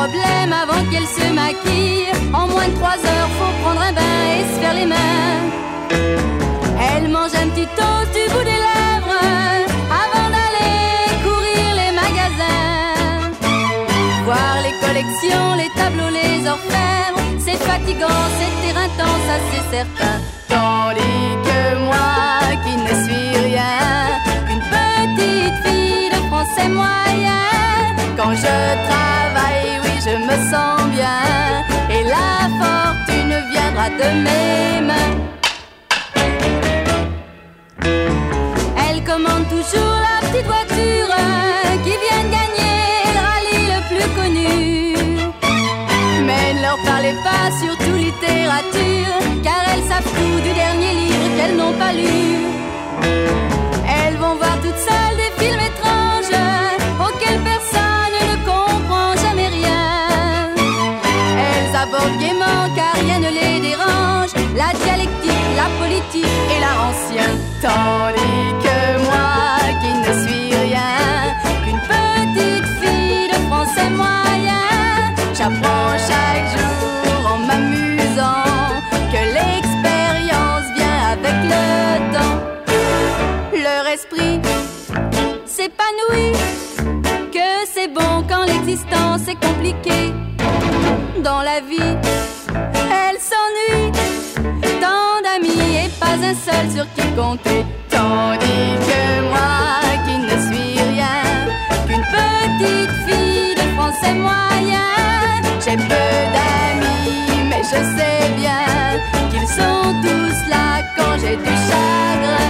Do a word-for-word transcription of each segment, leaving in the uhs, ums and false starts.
problème avant qu'elle se maquille. En moins de trois heures, faut prendre un bain et se faire les mains. Elle mange un petit toast du bout des lèvres avant d'aller courir les magasins. Voir les collections, les tableaux, les orfèvres, c'est fatigant, c'est éreintant, ça c'est certain. Tandis que moi, qui ne suis rien, une petite fille de français moyen, quand je travaille, oui, je me sens bien, et la fortune viendra de mes mains. Elle commande toujours la petite voiture qui vient de gagner le rallye le plus connu. Mais ne leur parlez pas, surtout littérature, car elles savent tout du dernier livre qu'elles n'ont pas lu. Elles vont voir toutes seules des films étranges auxquels personne ne comprend jamais rien. Elles abordent gaiement car rien ne les dérange, la dialectique, la politique et l'art ancien. Tandis que moi, qui ne suis rien, qu'une petite fille de français moyen, j'apprends chaque jour en m'amusant que l'expérience vient avec le temps. Leur esprit s'épanouit, que c'est bon quand l'existence est compliquée. Dans la vie, elle s'ennuie, tant d'amis et pas un seul sur qui compter. Tandis que moi, qui ne suis rien, qu'une petite fille de français moyen, j'ai peu d'amis, mais je sais bien qu'ils sont tous là quand j'ai du chagrin.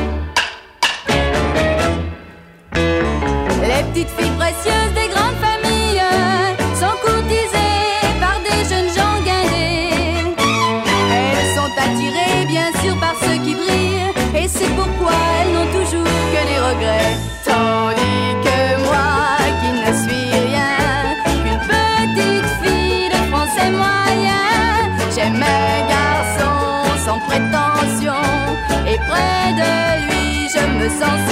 Les petites filles précieuses des grandes familles sont courtisées par des jeunes gens guindés. Elles sont attirées bien sûr par ceux qui brillent, et c'est pourquoi elles n'ont toujours que des regrets. Tandis que moi, qui ne suis rien, qu'une petite fille de français moyen, j'aime un garçon sans prétention, et près de lui je me sens